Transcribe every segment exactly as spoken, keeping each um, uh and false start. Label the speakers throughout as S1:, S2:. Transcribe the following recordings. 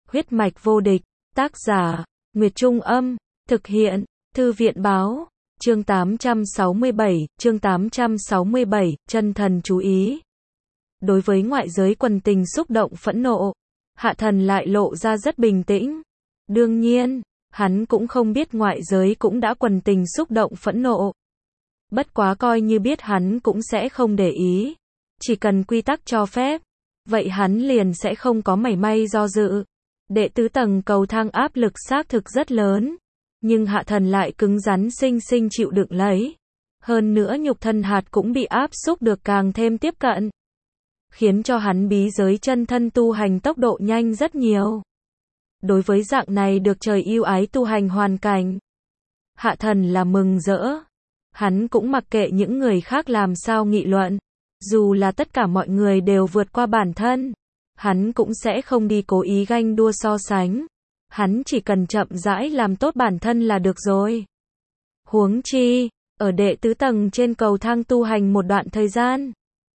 S1: Huyết mạch vô địch, tác giả, Nguyệt Trung Âm, thực hiện, Thư viện Báo, chương tám trăm sáu mươi bảy, chương tám trăm sáu mươi bảy, chân thần chú ý. Đối với ngoại giới quần tình xúc động phẫn nộ, Hạ Thần lại lộ ra rất bình tĩnh. Đương nhiên, hắn cũng không biết ngoại giới cũng đã quần tình xúc động phẫn nộ. Bất quá coi như biết hắn cũng sẽ không để ý. Chỉ cần quy tắc cho phép, vậy hắn liền sẽ không có mảy may do dự. Đệ tứ tầng cầu thang áp lực xác thực rất lớn, nhưng Hạ Thần lại cứng rắn sinh sinh chịu đựng lấy. Hơn nữa nhục thân hạt cũng bị áp xúc được càng thêm tiếp cận, khiến cho hắn bí giới chân thân tu hành tốc độ nhanh rất nhiều. Đối với dạng này được trời yêu ái tu hành hoàn cảnh, Hạ Thần là mừng rỡ. Hắn cũng mặc kệ những người khác làm sao nghị luận, dù là tất cả mọi người đều vượt qua bản thân, hắn cũng sẽ không đi cố ý ganh đua so sánh. Hắn chỉ cần chậm rãi làm tốt bản thân là được rồi. Huống chi, ở đệ tứ tầng trên cầu thang tu hành một đoạn thời gian,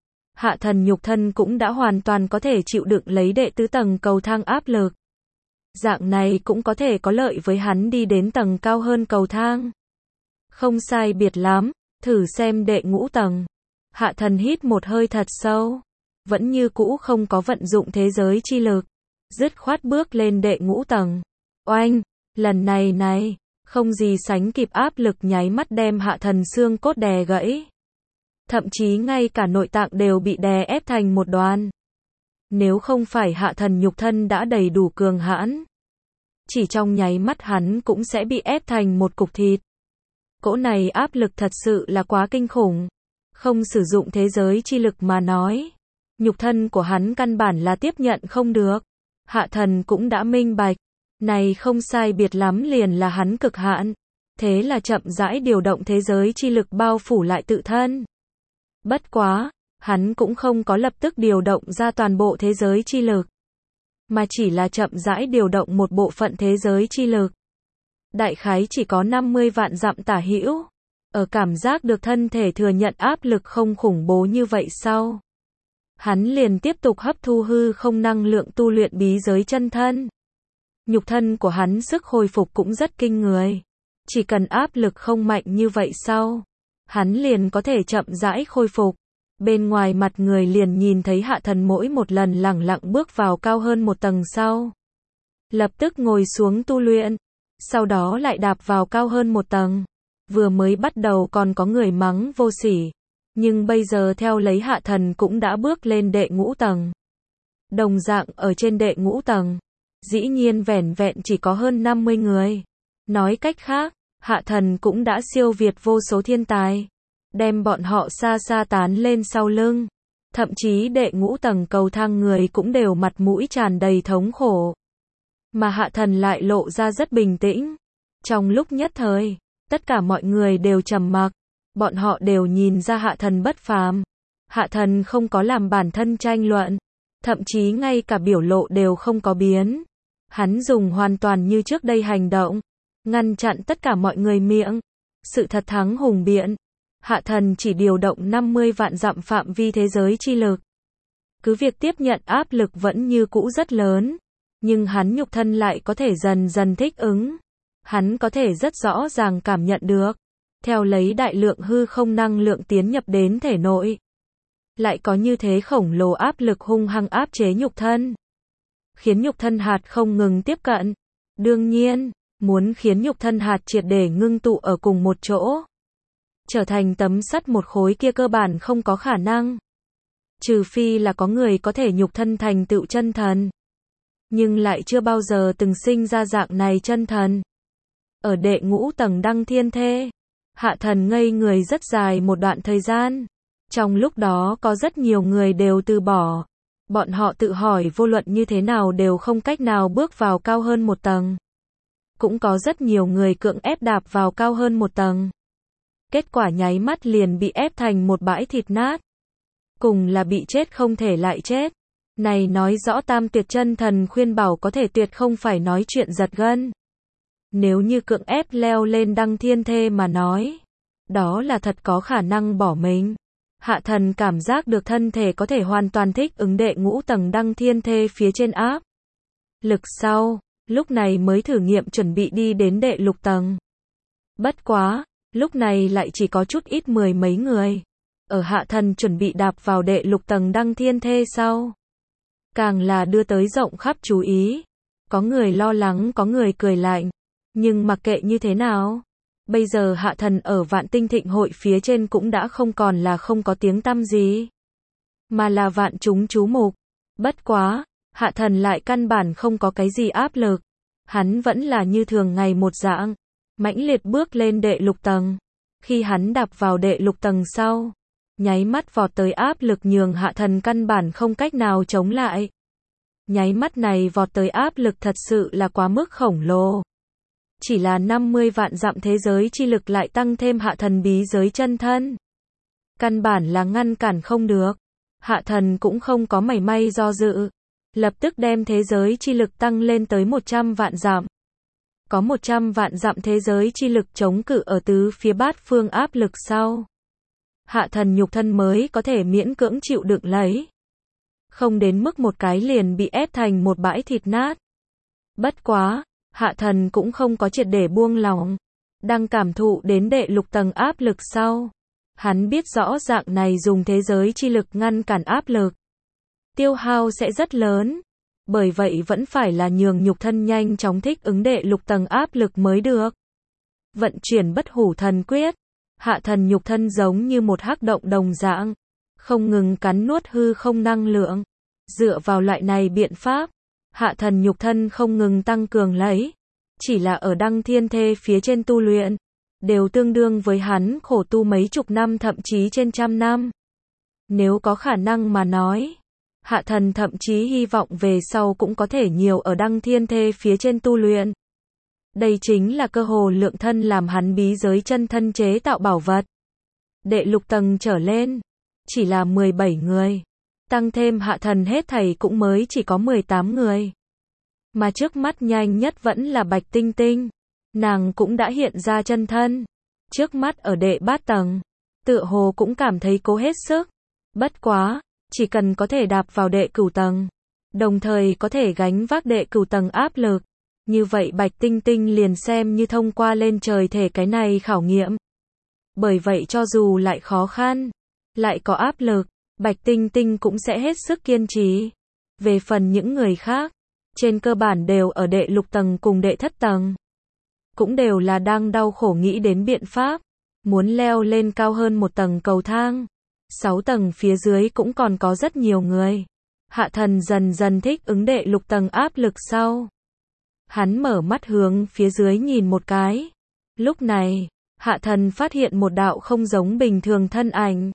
S1: Hạ Thần nhục thân cũng đã hoàn toàn có thể chịu đựng lấy đệ tứ tầng cầu thang áp lực. Dạng này cũng có thể có lợi với hắn đi đến tầng cao hơn cầu thang. Không sai biệt lắm, thử xem đệ ngũ tầng. Hạ Thần hít một hơi thật sâu, vẫn như cũ không có vận dụng thế giới chi lực, dứt khoát bước lên đệ ngũ tầng. Oanh, lần này này, không gì sánh kịp áp lực nháy mắt đem Hạ Thần xương cốt đè gãy. Thậm chí ngay cả nội tạng đều bị đè ép thành một đoàn. Nếu không phải Hạ Thần nhục thân đã đầy đủ cường hãn, chỉ trong nháy mắt hắn cũng sẽ bị ép thành một cục thịt. Cỗ này áp lực thật sự là quá kinh khủng. Không sử dụng thế giới chi lực mà nói, nhục thân của hắn căn bản là tiếp nhận không được. Hạ Thần cũng đã minh bạch, này không sai biệt lắm liền là hắn cực hạn. Thế là chậm rãi điều động thế giới chi lực bao phủ lại tự thân. Bất quá, hắn cũng không có lập tức điều động ra toàn bộ thế giới chi lực, mà chỉ là chậm rãi điều động một bộ phận thế giới chi lực. Đại khái chỉ có năm mươi vạn dặm tả hữu. Ở cảm giác được thân thể thừa nhận áp lực không khủng bố như vậy sau, hắn liền tiếp tục hấp thu hư không năng lượng tu luyện bí giới chân thân. Nhục thân của hắn sức hồi phục cũng rất kinh người. Chỉ cần áp lực không mạnh như vậy sau, hắn liền có thể chậm rãi khôi phục. Bên ngoài mặt người liền nhìn thấy Hạ Thần mỗi một lần lẳng lặng bước vào cao hơn một tầng sau, lập tức ngồi xuống tu luyện, sau đó lại đạp vào cao hơn một tầng. Vừa mới bắt đầu còn có người mắng vô sỉ, nhưng bây giờ theo lấy Hạ Thần cũng đã bước lên đệ ngũ tầng. Đồng dạng ở trên đệ ngũ tầng, dĩ nhiên vẻn vẹn chỉ có hơn năm mươi người. Nói cách khác, Hạ Thần cũng đã siêu việt vô số thiên tài, đem bọn họ xa xa tán lên sau lưng. Thậm chí đệ ngũ tầng cầu thang người cũng đều mặt mũi tràn đầy thống khổ. Mà Hạ Thần lại lộ ra rất bình tĩnh. Trong lúc nhất thời, tất cả mọi người đều trầm mặc, bọn họ đều nhìn ra Hạ Thần bất phàm. Hạ Thần không có làm bản thân tranh luận, thậm chí ngay cả biểu lộ đều không có biến. Hắn dùng hoàn toàn như trước đây hành động, ngăn chặn tất cả mọi người miệng. Sự thật thắng hùng biện, Hạ Thần chỉ điều động năm mươi vạn dặm phạm vi thế giới chi lực. Cứ việc tiếp nhận áp lực vẫn như cũ rất lớn, nhưng hắn nhục thân lại có thể dần dần thích ứng. Hắn có thể rất rõ ràng cảm nhận được, theo lấy đại lượng hư không năng lượng tiến nhập đến thể nội, lại có như thế khổng lồ áp lực hung hăng áp chế nhục thân, khiến nhục thân hạt không ngừng tiếp cận. Đương nhiên, muốn khiến nhục thân hạt triệt để ngưng tụ ở cùng một chỗ, trở thành tấm sắt một khối kia cơ bản không có khả năng. Trừ phi là có người có thể nhục thân thành tựu chân thần, nhưng lại chưa bao giờ từng sinh ra dạng này chân thần. Ở đệ ngũ tầng đăng thiên thê, Hạ Thần ngây người rất dài một đoạn thời gian. Trong lúc đó có rất nhiều người đều từ bỏ. Bọn họ tự hỏi vô luận như thế nào đều không cách nào bước vào cao hơn một tầng. Cũng có rất nhiều người cưỡng ép đạp vào cao hơn một tầng. Kết quả nháy mắt liền bị ép thành một bãi thịt nát. Cùng là bị chết không thể lại chết. Này nói rõ tam tuyệt chân thần khuyên bảo có thể tuyệt không phải nói chuyện giật gân. Nếu như cưỡng ép leo lên đăng thiên thê mà nói, đó là thật có khả năng bỏ mình. Hạ Thần cảm giác được thân thể có thể hoàn toàn thích ứng đệ ngũ tầng đăng thiên thê phía trên áp lực sau, lúc này mới thử nghiệm chuẩn bị đi đến đệ lục tầng. Bất quá, lúc này lại chỉ có chút ít mười mấy người. Ở hạ thần chuẩn bị đạp vào đệ lục tầng đăng thiên thê sau. Càng là đưa tới rộng khắp chú ý. Có người lo lắng, có người cười lạnh. Nhưng mặc kệ như thế nào, bây giờ hạ thần ở Vạn Tinh Thịnh hội phía trên cũng đã không còn là không có tiếng tăm gì, mà là vạn chúng chú mục. Bất quá, hạ thần lại căn bản không có cái gì áp lực. Hắn vẫn là như thường ngày một dạng, mãnh liệt bước lên đệ lục tầng. Khi hắn đạp vào đệ lục tầng sau, nháy mắt vọt tới áp lực nhường hạ thần căn bản không cách nào chống lại. Nháy mắt này vọt tới áp lực thật sự là quá mức khổng lồ. Chỉ là năm mươi vạn dặm thế giới chi lực lại tăng thêm hạ thần bí giới chân thân. Căn bản là ngăn cản không được. Hạ thần cũng không có mảy may do dự. Lập tức đem thế giới chi lực tăng lên tới một trăm vạn dặm. Có một trăm vạn dặm thế giới chi lực chống cự ở tứ phía bát phương áp lực sau. Hạ thần nhục thân mới có thể miễn cưỡng chịu đựng lấy. Không đến mức một cái liền bị ép thành một bãi thịt nát. Bất quá, hạ thần cũng không có triệt để buông lỏng. Đang cảm thụ đến đệ lục tầng áp lực sau. Hắn biết rõ dạng này dùng thế giới chi lực ngăn cản áp lực. Tiêu hao sẽ rất lớn. Bởi vậy vẫn phải là nhường nhục thân nhanh chóng thích ứng đệ lục tầng áp lực mới được. Vận chuyển bất hủ thần quyết. Hạ thần nhục thân giống như một hắc động đồng dạng. Không ngừng cắn nuốt hư không năng lượng. Dựa vào loại này biện pháp, hạ thần nhục thân không ngừng tăng cường lấy. Chỉ là ở đăng thiên thê phía trên tu luyện, đều tương đương với hắn khổ tu mấy chục năm thậm chí trên trăm năm. Nếu có khả năng mà nói, hạ thần thậm chí hy vọng về sau cũng có thể nhiều ở đăng thiên thê phía trên tu luyện. Đây chính là cơ hồ lượng thân làm hắn bí giới chân thân chế tạo bảo vật. Đệ lục tầng trở lên, chỉ là mười bảy người. Tăng thêm hạ thần hết thảy cũng mới chỉ có mười tám người. Mà trước mắt nhanh nhất vẫn là Bạch Tinh Tinh. Nàng cũng đã hiện ra chân thân. Trước mắt ở đệ bát tầng. Tựa hồ cũng cảm thấy cố hết sức. Bất quá, chỉ cần có thể đạp vào đệ cửu tầng. Đồng thời có thể gánh vác đệ cửu tầng áp lực. Như vậy Bạch Tinh Tinh liền xem như thông qua lên trời thể cái này khảo nghiệm. Bởi vậy cho dù lại khó khăn, lại có áp lực, Bạch Tinh Tinh cũng sẽ hết sức kiên trì. Về phần những người khác, trên cơ bản đều ở đệ lục tầng cùng đệ thất tầng. Cũng đều là đang đau khổ nghĩ đến biện pháp, muốn leo lên cao hơn một tầng cầu thang. Sáu tầng phía dưới cũng còn có rất nhiều người. Hạ thần dần dần thích ứng đệ lục tầng áp lực sau. Hắn mở mắt hướng phía dưới nhìn một cái. Lúc này, hạ thần phát hiện một đạo không giống bình thường thân ảnh.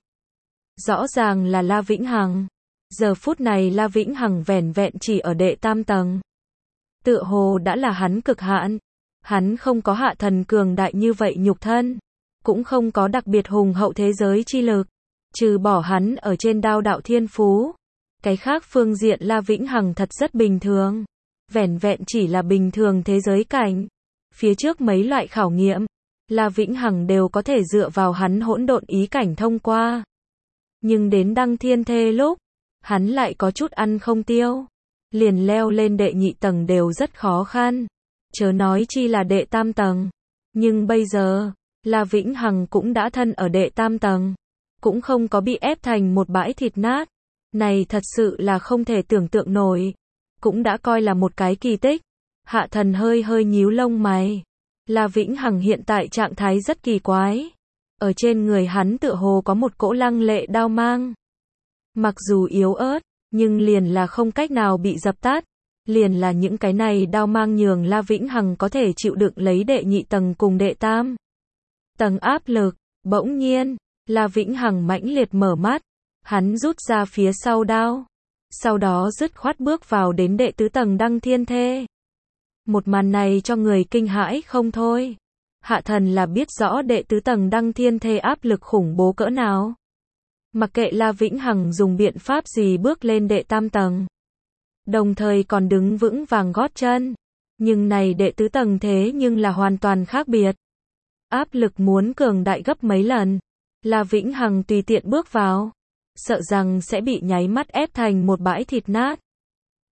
S1: Rõ ràng là La Vĩnh Hằng. Giờ phút này La Vĩnh Hằng vẻn vẹn chỉ ở đệ tam tầng. Tựa hồ đã là hắn cực hạn. Hắn không có hạ thần cường đại như vậy nhục thân. Cũng không có đặc biệt hùng hậu thế giới chi lực. Trừ bỏ hắn ở trên đao đạo thiên phú. Cái khác phương diện La Vĩnh Hằng thật rất bình thường. Vẻn vẹn chỉ là bình thường thế giới cảnh. Phía trước mấy loại khảo nghiệm, La Vĩnh Hằng đều có thể dựa vào hắn hỗn độn ý cảnh thông qua. Nhưng đến đăng thiên thê lúc, hắn lại có chút ăn không tiêu. Liền leo lên đệ nhị tầng đều rất khó khăn. Chớ nói chi là đệ tam tầng. Nhưng bây giờ, La Vĩnh Hằng cũng đã thân ở đệ tam tầng. Cũng không có bị ép thành một bãi thịt nát. Này thật sự là không thể tưởng tượng nổi. Cũng đã coi là một cái kỳ tích. Hạ thần hơi hơi nhíu lông mày. La Vĩnh Hằng hiện tại trạng thái rất kỳ quái. Ở trên người hắn tựa hồ có một cỗ lăng lệ đao mang. Mặc dù yếu ớt, nhưng liền là không cách nào bị dập tắt. Liền là những cái này đao mang nhường La Vĩnh Hằng có thể chịu đựng lấy đệ nhị tầng cùng đệ tam tầng áp lực. Bỗng nhiên, La Vĩnh Hằng mãnh liệt mở mắt. Hắn rút ra phía sau đao. Sau đó dứt khoát bước vào đến đệ tứ tầng đăng thiên thê. Một màn này cho người kinh hãi không thôi. Hạ thần là biết rõ đệ tứ tầng đăng thiên thê áp lực khủng bố cỡ nào. Mặc kệ La Vĩnh Hằng dùng biện pháp gì bước lên đệ tam tầng. Đồng thời còn đứng vững vàng gót chân. Nhưng này đệ tứ tầng thế nhưng là hoàn toàn khác biệt. Áp lực muốn cường đại gấp mấy lần. La Vĩnh Hằng tùy tiện bước vào. Sợ rằng sẽ bị nháy mắt ép thành một bãi thịt nát.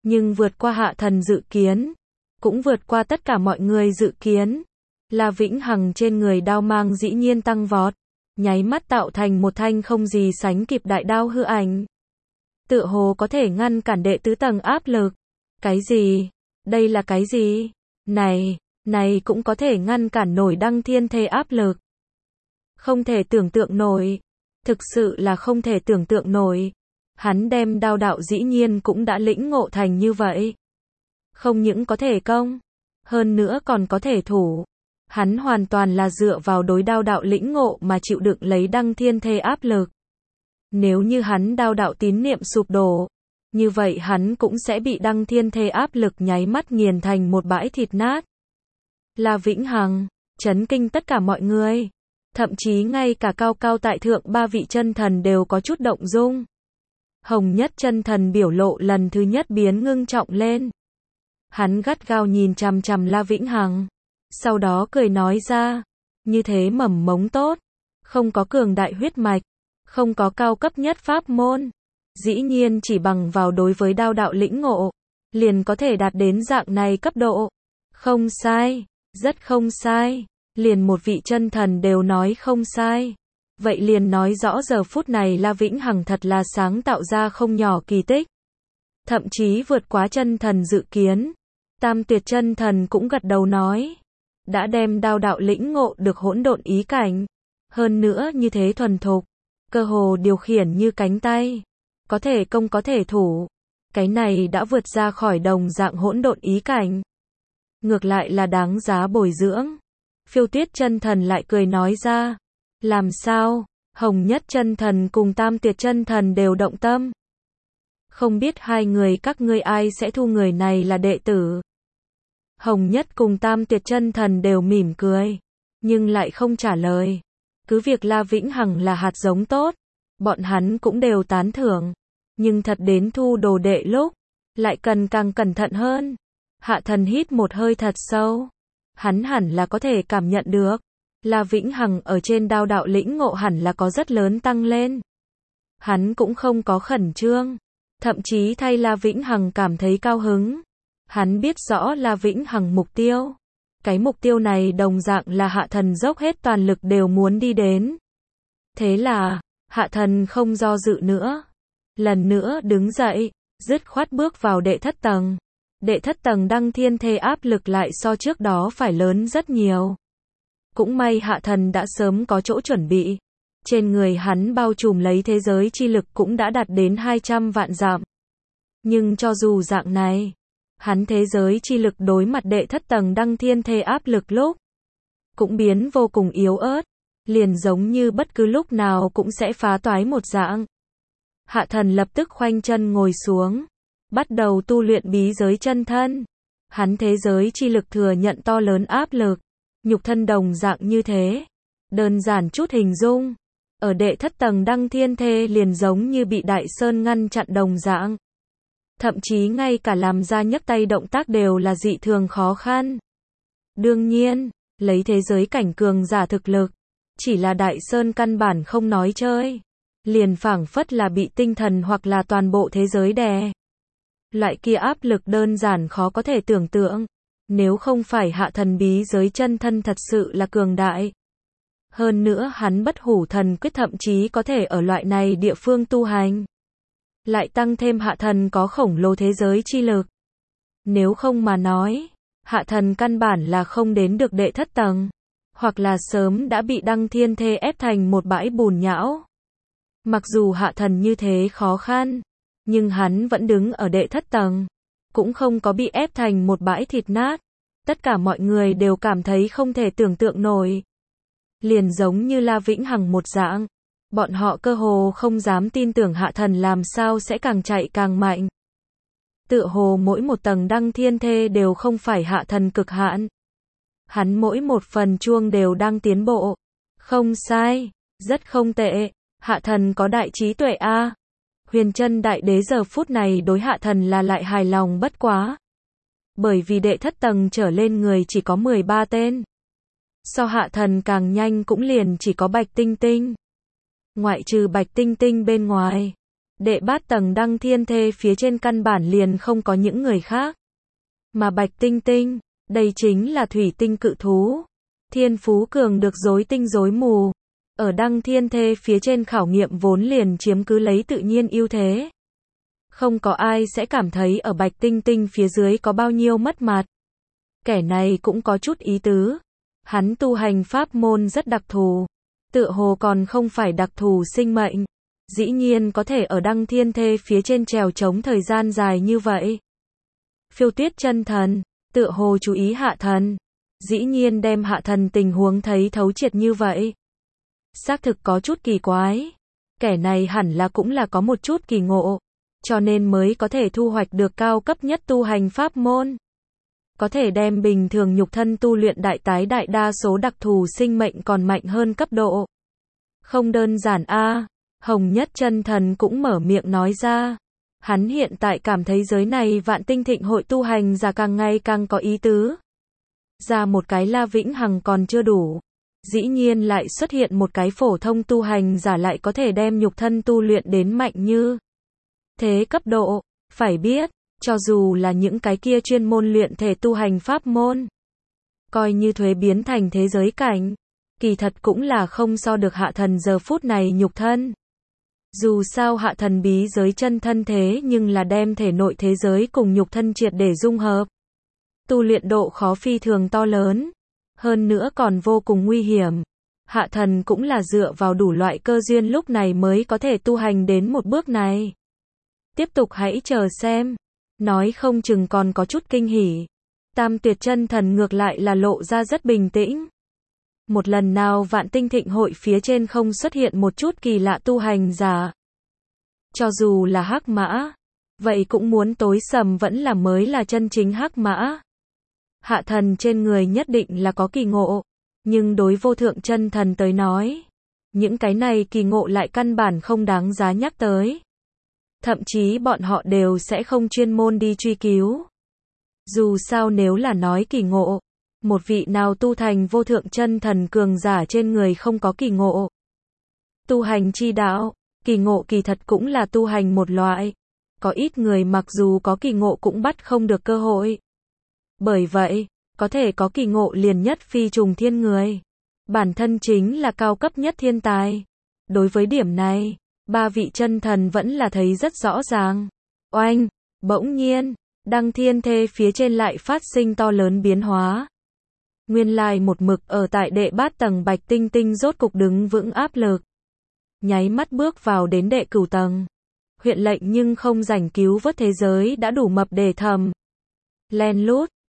S1: Nhưng vượt qua hạ thần dự kiến, cũng vượt qua tất cả mọi người dự kiến. La Vĩnh Hằng trên người đao mang dĩ nhiên tăng vọt, nháy mắt tạo thành một thanh không gì sánh kịp đại đao hư ảnh. Tựa hồ có thể ngăn cản đệ tứ tầng áp lực. Cái gì? Đây là cái gì? Này, này cũng có thể ngăn cản nổi đăng thiên thê áp lực. Không thể tưởng tượng nổi. Thực sự là không thể tưởng tượng nổi. Hắn đem đao đạo dĩ nhiên cũng đã lĩnh ngộ thành như vậy. Không những có thể công, hơn nữa còn có thể thủ. Hắn hoàn toàn là dựa vào đối đao đạo lĩnh ngộ mà chịu đựng lấy đăng thiên thê áp lực. Nếu như hắn đao đạo tín niệm sụp đổ, như vậy hắn cũng sẽ bị đăng thiên thê áp lực nháy mắt nghiền thành một bãi thịt nát. La Vĩnh Hằng, chấn kinh tất cả mọi người. Thậm chí ngay cả cao cao tại thượng ba vị chân thần đều có chút động dung. Hồng Nhất chân thần biểu lộ lần thứ nhất biến ngưng trọng lên. Hắn gắt gao nhìn chằm chằm La Vĩnh Hằng. Sau đó cười nói ra, như thế mầm mống tốt, không có cường đại huyết mạch, không có cao cấp nhất pháp môn, dĩ nhiên chỉ bằng vào đối với đao đạo lĩnh ngộ, liền có thể đạt đến dạng này cấp độ. Không sai, rất không sai, liền một vị chân thần đều nói không sai. Vậy liền nói rõ giờ phút này La Vĩnh Hằng thật là sáng tạo ra không nhỏ kỳ tích. Thậm chí vượt quá chân thần dự kiến. Tam tuyệt chân thần cũng gật đầu nói. Đã đem đao đạo lĩnh ngộ được hỗn độn ý cảnh. Hơn nữa như thế thuần thục. Cơ hồ điều khiển như cánh tay. Có thể công có thể thủ. Cái này đã vượt ra khỏi đồng dạng hỗn độn ý cảnh. Ngược lại là đáng giá bồi dưỡng. Phiêu Tuyết chân thần lại cười nói ra. Làm sao? Hồng Nhất chân thần cùng Tam tuyệt chân thần đều động tâm. Không biết hai người các ngươi ai sẽ thu người này là đệ tử. Hồng Nhất cùng Tam tuyệt chân thần đều mỉm cười, nhưng lại không trả lời. Cứ việc La Vĩnh Hằng là hạt giống tốt, bọn hắn cũng đều tán thưởng. Nhưng thật đến thu đồ đệ lúc, lại cần càng cẩn thận hơn. Hạ thần hít một hơi thật sâu. Hắn hẳn là có thể cảm nhận được. La Vĩnh Hằng ở trên đao đạo lĩnh ngộ hẳn là có rất lớn tăng lên. Hắn cũng không có khẩn trương. Thậm chí thay La Vĩnh Hằng cảm thấy cao hứng. Hắn biết rõ La Vĩnh Hằng mục tiêu. Cái mục tiêu này đồng dạng là hạ thần dốc hết toàn lực đều muốn đi đến. Thế là, hạ thần không do dự nữa. Lần nữa đứng dậy, dứt khoát bước vào đệ thất tầng. Đệ thất tầng đăng thiên thê áp lực lại so trước đó phải lớn rất nhiều. Cũng may hạ thần đã sớm có chỗ chuẩn bị. Trên người hắn bao trùm lấy thế giới chi lực cũng đã đạt đến hai trăm vạn dặm. Nhưng cho dù dạng này, hắn thế giới chi lực đối mặt đệ thất tầng đăng thiên thê áp lực lúc, cũng biến vô cùng yếu ớt, liền giống như bất cứ lúc nào cũng sẽ phá toái một dạng. Hạ thần lập tức khoanh chân ngồi xuống, bắt đầu tu luyện bí giới chân thân. Hắn thế giới chi lực thừa nhận to lớn áp lực, nhục thân đồng dạng như thế. Đơn giản chút hình dung, ở đệ thất tầng đăng thiên thê liền giống như bị đại sơn ngăn chặn đồng dạng. Thậm chí ngay cả làm ra nhấc tay động tác đều là dị thường khó khăn. Đương nhiên, lấy thế giới cảnh cường giả thực lực, chỉ là đại sơn căn bản không nói chơi. Liền phảng phất là bị tinh thần hoặc là toàn bộ thế giới đè. Loại kia áp lực đơn giản khó có thể tưởng tượng. Nếu không phải hạ thần bí giới chân thân thật sự là cường đại. Hơn nữa hắn bất hủ thần quyết thậm chí có thể ở loại này địa phương tu hành. Lại tăng thêm hạ thần có khổng lồ thế giới chi lực. Nếu không mà nói, hạ thần căn bản là không đến được đệ thất tầng. Hoặc là sớm đã bị đăng thiên thê ép thành một bãi bùn nhão. Mặc dù hạ thần như thế khó khăn, nhưng hắn vẫn đứng ở đệ thất tầng. Cũng không có bị ép thành một bãi thịt nát. Tất cả mọi người đều cảm thấy không thể tưởng tượng nổi. Liền giống như La Vĩnh Hằng một dạng. Bọn họ cơ hồ không dám tin tưởng hạ thần làm sao sẽ càng chạy càng mạnh. Tựa hồ mỗi một tầng đăng thiên thê đều không phải hạ thần cực hạn. Hắn mỗi một phần chuông đều đang tiến bộ. Không sai, rất không tệ. Hạ thần có đại trí tuệ a. Huyền Chân Đại Đế giờ phút này đối hạ thần là lại hài lòng bất quá. Bởi vì đệ thất tầng trở lên người chỉ có mười ba tên. So hạ thần càng nhanh cũng liền chỉ có Bạch Tinh Tinh. Ngoại trừ Bạch Tinh Tinh bên ngoài, Đệ bát tầng đăng thiên thê phía trên căn bản liền không có những người khác. Mà Bạch Tinh Tinh, đây chính là thủy tinh cự thú. Thiên phú cường được rối tinh rối mù. Ở đăng thiên thê phía trên khảo nghiệm vốn liền chiếm cứ lấy tự nhiên ưu thế. Không có ai sẽ cảm thấy ở Bạch Tinh Tinh phía dưới có bao nhiêu mất mặt. Kẻ này cũng có chút ý tứ. Hắn tu hành pháp môn rất đặc thù. Tựa hồ còn không phải đặc thù sinh mệnh. Dĩ nhiên có thể ở đăng thiên thê phía trên trèo trống thời gian dài như vậy. Phiêu tuyết chân thần, tựa hồ chú ý hạ thần. Dĩ nhiên đem hạ thần tình huống thấy thấu triệt như vậy. Xác thực có chút kỳ quái. Kẻ này hẳn là cũng là có một chút kỳ ngộ. Cho nên mới có thể thu hoạch được cao cấp nhất tu hành pháp môn. Có thể đem bình thường nhục thân tu luyện đại tái đại đa số đặc thù sinh mệnh còn mạnh hơn cấp độ. Không đơn giản a. Hồng Nhất Chân Thần cũng mở miệng nói ra. Hắn hiện tại cảm thấy giới này vạn tinh thịnh hội tu hành giả càng ngày càng có ý tứ. Ra một cái La Vĩnh Hằng còn chưa đủ. Dĩ nhiên lại xuất hiện một cái phổ thông tu hành giả lại có thể đem nhục thân tu luyện đến mạnh như thế cấp độ. Phải biết, cho dù là những cái kia chuyên môn luyện thể tu hành pháp môn, coi như thuế biến thành thế giới cảnh, kỳ thật cũng là không so được hạ thần giờ phút này nhục thân. Dù sao hạ thần bí giới chân thân thế nhưng là đem thể nội thế giới cùng nhục thân triệt để dung hợp. Tu luyện độ khó phi thường to lớn, hơn nữa còn vô cùng nguy hiểm. Hạ thần cũng là dựa vào đủ loại cơ duyên lúc này mới có thể tu hành đến một bước này. Tiếp tục hãy chờ xem, nói không chừng còn có chút kinh hỉ. Tam tuyệt chân thần ngược lại là lộ ra rất bình tĩnh. Một lần nào vạn tinh thịnh hội phía trên không xuất hiện một chút kỳ lạ tu hành giả. Cho dù là hắc mã, vậy cũng muốn tối sầm vẫn là mới là chân chính hắc mã. Hạ thần trên người nhất định là có kỳ ngộ, nhưng đối vô thượng chân thần tới nói, những cái này kỳ ngộ lại căn bản không đáng giá nhắc tới. Thậm chí bọn họ đều sẽ không chuyên môn đi truy cứu. Dù sao nếu là nói kỳ ngộ, một vị nào tu thành vô thượng chân thần cường giả trên người không có kỳ ngộ. Tu hành chi đạo, kỳ ngộ kỳ thật cũng là tu hành một loại. Có ít người mặc dù có kỳ ngộ cũng bắt không được cơ hội. Bởi vậy, có thể có kỳ ngộ liền nhất phi trùng thiên người. Bản thân chính là cao cấp nhất thiên tài. Đối với điểm này, ba vị chân thần vẫn là thấy rất rõ ràng. Oanh, bỗng nhiên, đăng thiên thê phía trên lại phát sinh to lớn biến hóa. Nguyên lai một mực ở tại đệ bát tầng Bạch Tinh Tinh rốt cục đứng vững áp lực. Nháy mắt bước vào đến đệ cửu tầng. Huyện lệnh nhưng không rảnh cứu vớt thế giới đã đủ mập để thầm. Len lút,